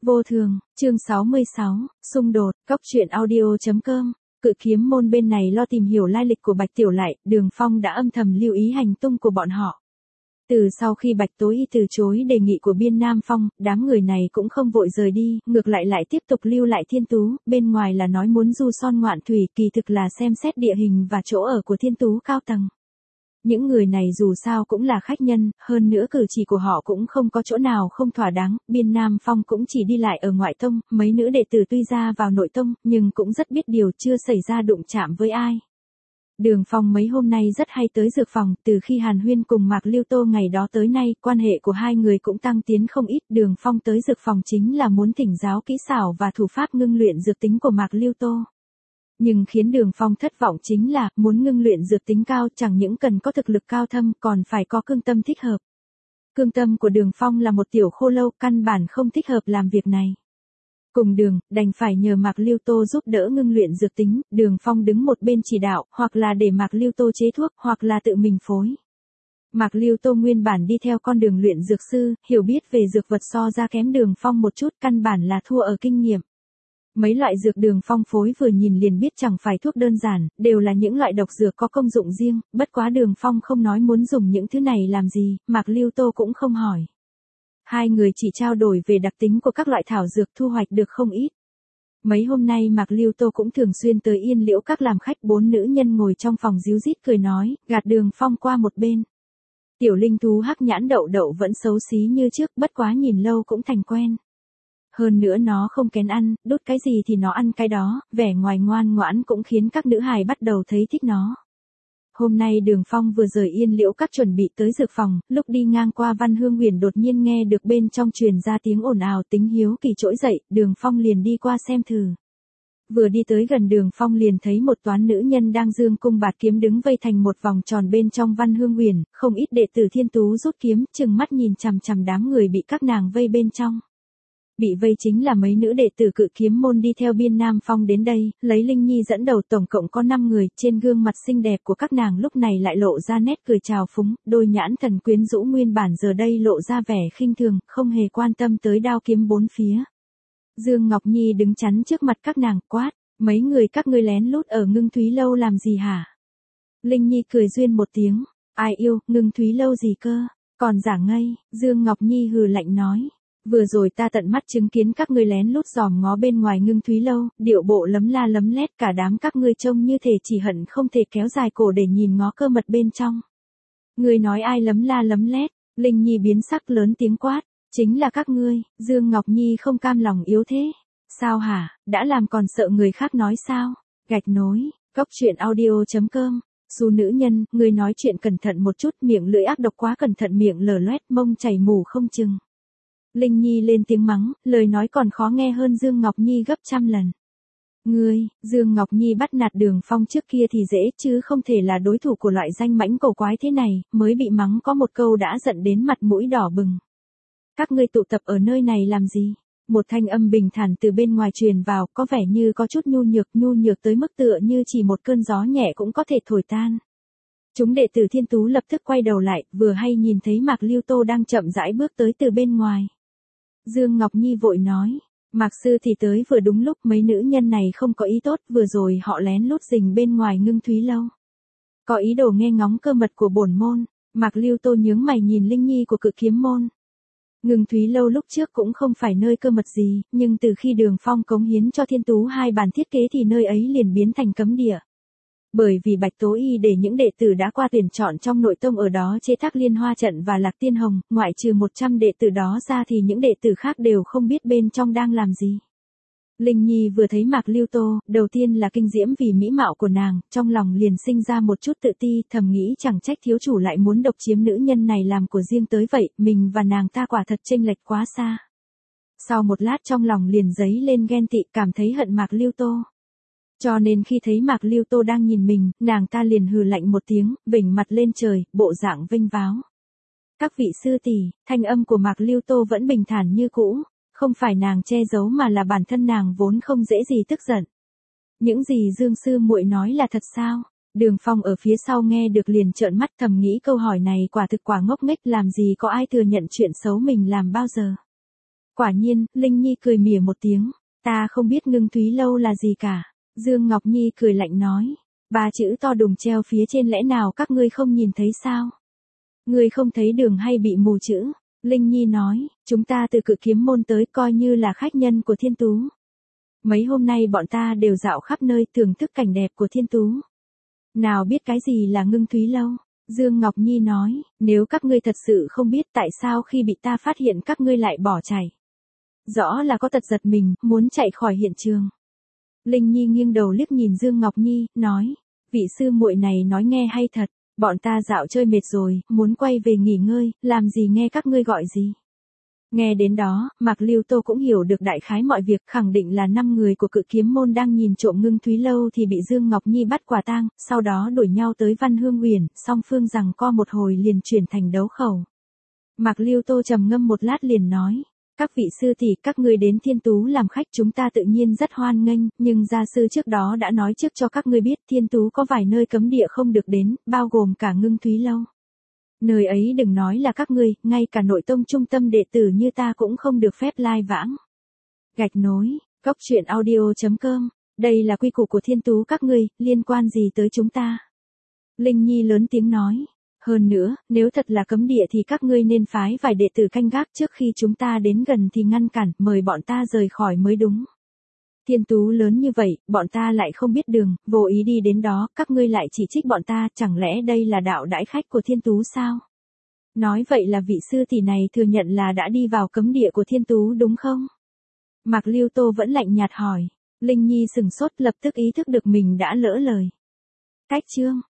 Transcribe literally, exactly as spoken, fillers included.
Vô thường, chương sáu mươi sáu, xung đột, cóc truyện audio.com. Cự kiếm môn bên này lo tìm hiểu lai lịch của Bạch Tiểu Lại, Đường Phong đã âm thầm lưu ý hành tung của bọn họ. Từ sau khi Bạch Tố Y từ chối đề nghị của Biên Nam Phong, đám người này cũng không vội rời đi, ngược lại lại tiếp tục lưu lại Thiên Tú, bên ngoài là nói muốn du son ngoạn thủy, kỳ thực là xem xét địa hình và chỗ ở của Thiên Tú cao tầng. Những người này dù sao cũng là khách nhân, hơn nữa cử chỉ của họ cũng không có chỗ nào không thỏa đáng, Biên Nam Phong cũng chỉ đi lại ở ngoại tông, mấy nữ đệ tử tuy ra vào nội tông, nhưng cũng rất biết điều chưa xảy ra đụng chạm với ai. Đường Phong mấy hôm nay rất hay tới dược phòng, từ khi Hàn Huyên cùng Mạc Lưu Tô ngày đó tới nay, quan hệ của hai người cũng tăng tiến không ít, Đường Phong tới dược phòng chính là muốn thỉnh giáo kỹ xảo và thủ pháp ngưng luyện dược tính của Mạc Lưu Tô. Nhưng khiến Đường Phong thất vọng chính là, muốn ngưng luyện dược tính cao chẳng những cần có thực lực cao thâm còn phải có cương tâm thích hợp. Cương tâm của Đường Phong là một tiểu khô lâu, căn bản không thích hợp làm việc này. Cùng đường, đành phải nhờ Mạc Lưu Tô giúp đỡ ngưng luyện dược tính, Đường Phong đứng một bên chỉ đạo, hoặc là để Mạc Lưu Tô chế thuốc, hoặc là tự mình phối. Mạc Lưu Tô nguyên bản đi theo con đường luyện dược sư, hiểu biết về dược vật so ra kém Đường Phong một chút, căn bản là thua ở kinh nghiệm. Mấy loại dược Đường Phong phối vừa nhìn liền biết chẳng phải thuốc đơn giản, đều là những loại độc dược có công dụng riêng, bất quá Đường Phong không nói muốn dùng những thứ này làm gì, Mạc Lưu Tô cũng không hỏi. Hai người chỉ trao đổi về đặc tính của các loại thảo dược, thu hoạch được không ít. Mấy hôm nay Mạc Lưu Tô cũng thường xuyên tới Yên Liễu Các làm khách, bốn nữ nhân ngồi trong phòng ríu rít cười nói, gạt Đường Phong qua một bên. Tiểu linh thú hắc nhãn đậu đậu vẫn xấu xí như trước, bất quá nhìn lâu cũng thành quen. Hơn nữa nó không kén ăn, đốt cái gì thì nó ăn cái đó, vẻ ngoài ngoan ngoãn cũng khiến các nữ hài bắt đầu thấy thích nó. Hôm nay Đường Phong vừa rời Yên Liễu Các chuẩn bị tới dược phòng, lúc đi ngang qua Văn Hương Huyền đột nhiên nghe được bên trong truyền ra tiếng ồn ào, tính hiếu kỳ trỗi dậy, Đường Phong liền đi qua xem thử. Vừa đi tới gần Đường Phong liền thấy một toán nữ nhân đang dương cung bạt kiếm đứng vây thành một vòng tròn bên trong Văn Hương Huyền, không ít đệ tử Thiên Tú rút kiếm, chừng mắt nhìn chằm chằm đám người bị các nàng vây bên trong. Bị vây chính là mấy nữ đệ tử Cự kiếm môn đi theo Biên Nam Phong đến đây, lấy Linh Nhi dẫn đầu, tổng cộng có năm người, trên gương mặt xinh đẹp của các nàng lúc này lại lộ ra nét cười trào phúng, đôi nhãn thần quyến rũ nguyên bản giờ đây lộ ra vẻ khinh thường, không hề quan tâm tới đao kiếm bốn phía. Dương Ngọc Nhi đứng chắn trước mặt các nàng, quát, mấy người các ngươi lén lút ở Ngưng Thúy Lâu làm gì hả? Linh Nhi cười duyên một tiếng, ai yêu, Ngưng Thúy Lâu gì cơ, còn giả ngây, Dương Ngọc Nhi hừ lạnh nói. Vừa rồi ta tận mắt chứng kiến các ngươi lén lút dòm ngó bên ngoài Ngưng Thúy Lâu, điệu bộ lấm la lấm lét, cả đám các ngươi trông như thể chỉ hận không thể kéo dài cổ để nhìn ngó cơ mật bên trong. Ngươi nói ai lấm la lấm lét? Linh Nhi biến sắc lớn tiếng quát, chính là các ngươi. Dương Ngọc Nhi không cam lòng yếu thế. Sao hả, đã làm còn sợ người khác nói sao? Gạch nối, cóc truyện audio.com. Xu nữ nhân, ngươi nói chuyện cẩn thận một chút, miệng lưỡi ác độc quá, cẩn thận miệng lở loét, mông chảy mù không chừng. Linh Nhi lên tiếng mắng, lời nói còn khó nghe hơn Dương Ngọc Nhi gấp trăm lần. Ngươi, Dương Ngọc Nhi bắt nạt Đường Phong trước kia thì dễ chứ không thể là đối thủ của loại danh mãnh cổ quái thế này, mới bị mắng có một câu đã giận đến mặt mũi đỏ bừng. Các ngươi tụ tập ở nơi này làm gì? Một thanh âm bình thản từ bên ngoài truyền vào, có vẻ như có chút nhu nhược, nhu nhược tới mức tựa như chỉ một cơn gió nhẹ cũng có thể thổi tan. Chúng đệ tử Thiên Tú lập tức quay đầu lại, vừa hay nhìn thấy Mạc Lưu Tô đang chậm rãi bước tới từ bên ngoài. Dương Ngọc Nhi vội nói, Mạc sư thì tới vừa đúng lúc, mấy nữ nhân này không có ý tốt, vừa rồi họ lén lút rình bên ngoài Ngưng Thúy Lâu. Có ý đồ nghe ngóng cơ mật của bổn môn. Mạc Lưu Tô nhướng mày nhìn Linh Nhi của Cự kiếm môn. Ngưng Thúy Lâu lúc trước cũng không phải nơi cơ mật gì, nhưng từ khi Đường Phong cống hiến cho Thiên Tú hai bản thiết kế thì nơi ấy liền biến thành cấm địa. Bởi vì Bạch Tố Y để những đệ tử đã qua tuyển chọn trong nội tông ở đó chế tác Liên Hoa trận và Lạc Tiên Hồng, ngoại trừ một trăm đệ tử đó ra thì những đệ tử khác đều không biết bên trong đang làm gì. Linh Nhi vừa thấy Mạc Lưu Tô, đầu tiên là kinh diễm vì mỹ mạo của nàng, trong lòng liền sinh ra một chút tự ti, thầm nghĩ chẳng trách thiếu chủ lại muốn độc chiếm nữ nhân này làm của riêng tới vậy, mình và nàng ta quả thật chênh lệch quá xa. Sau một lát trong lòng liền dấy lên ghen tị, cảm thấy hận Mạc Lưu Tô. Cho nên khi thấy Mạc Lưu Tô đang nhìn mình, nàng ta liền hừ lạnh một tiếng, vểnh mặt lên trời, bộ dạng vênh váo. Các vị sư tỷ, thanh âm của Mạc Lưu Tô vẫn bình thản như cũ, không phải nàng che giấu mà là bản thân nàng vốn không dễ gì tức giận. Những gì Dương sư muội nói là thật sao? Đường Phong ở phía sau nghe được liền trợn mắt, thầm nghĩ câu hỏi này quả thực quả ngốc nghếch, làm gì có ai thừa nhận chuyện xấu mình làm bao giờ. Quả nhiên, Linh Nhi cười mỉa một tiếng. Ta không biết Ngưng Thúy Lâu là gì cả. Dương Ngọc Nhi cười lạnh nói. Ba chữ to đùng treo phía trên lẽ nào các ngươi không nhìn thấy sao? Ngươi không thấy đường hay bị mù chữ? Linh Nhi nói, chúng ta từ Cự Kiếm Môn tới coi như là khách nhân của Thiên Tú. Mấy hôm nay bọn ta đều dạo khắp nơi thưởng thức cảnh đẹp của Thiên Tú. Nào biết cái gì là Ngưng Thúy Lâu? Dương Ngọc Nhi nói, nếu các ngươi thật sự không biết tại sao khi bị ta phát hiện các ngươi lại bỏ chạy. Rõ là có tật giật mình, muốn chạy khỏi hiện trường. Linh Nhi nghiêng đầu liếc nhìn Dương Ngọc Nhi, nói, vị sư muội này nói nghe hay thật, bọn ta dạo chơi mệt rồi, muốn quay về nghỉ ngơi, làm gì nghe các ngươi gọi gì. Nghe đến đó, Mạc Lưu Tô cũng hiểu được đại khái mọi việc, khẳng định là năm người của Cự Kiếm Môn đang nhìn trộm Ngưng Thúy Lâu thì bị Dương Ngọc Nhi bắt quả tang, sau đó đuổi nhau tới Văn Hương Uyển, song phương rằng co một hồi liền chuyển thành đấu khẩu. Mạc Lưu Tô trầm ngâm một lát liền nói, các vị sư tỷ, các ngươi đến Thiên Tú làm khách chúng ta tự nhiên rất hoan nghênh, nhưng gia sư trước đó đã nói trước cho các ngươi biết Thiên Tú có vài nơi cấm địa không được đến, bao gồm cả Ngưng Thúy Lâu. Nơi ấy đừng nói là các ngươi, ngay cả nội tông trung tâm đệ tử như ta cũng không được phép lai vãng. Gạch nối, cốc truyện audio chấm com, đây là quy củ của Thiên Tú các ngươi, liên quan gì tới chúng ta? Linh Nhi lớn tiếng nói, hơn nữa, nếu thật là cấm địa thì các ngươi nên phái vài đệ tử canh gác trước khi chúng ta đến gần thì ngăn cản, mời bọn ta rời khỏi mới đúng. Thiên Tú lớn như vậy, bọn ta lại không biết đường, vô ý đi đến đó, các ngươi lại chỉ trích bọn ta, chẳng lẽ đây là đạo đãi khách của Thiên Tú sao? Nói vậy là vị sư tỷ này thừa nhận là đã đi vào cấm địa của Thiên Tú đúng không? Mạc Lưu Tô vẫn lạnh nhạt hỏi. Linh Nhi sừng sốt lập tức ý thức được mình đã lỡ lời. Cách chương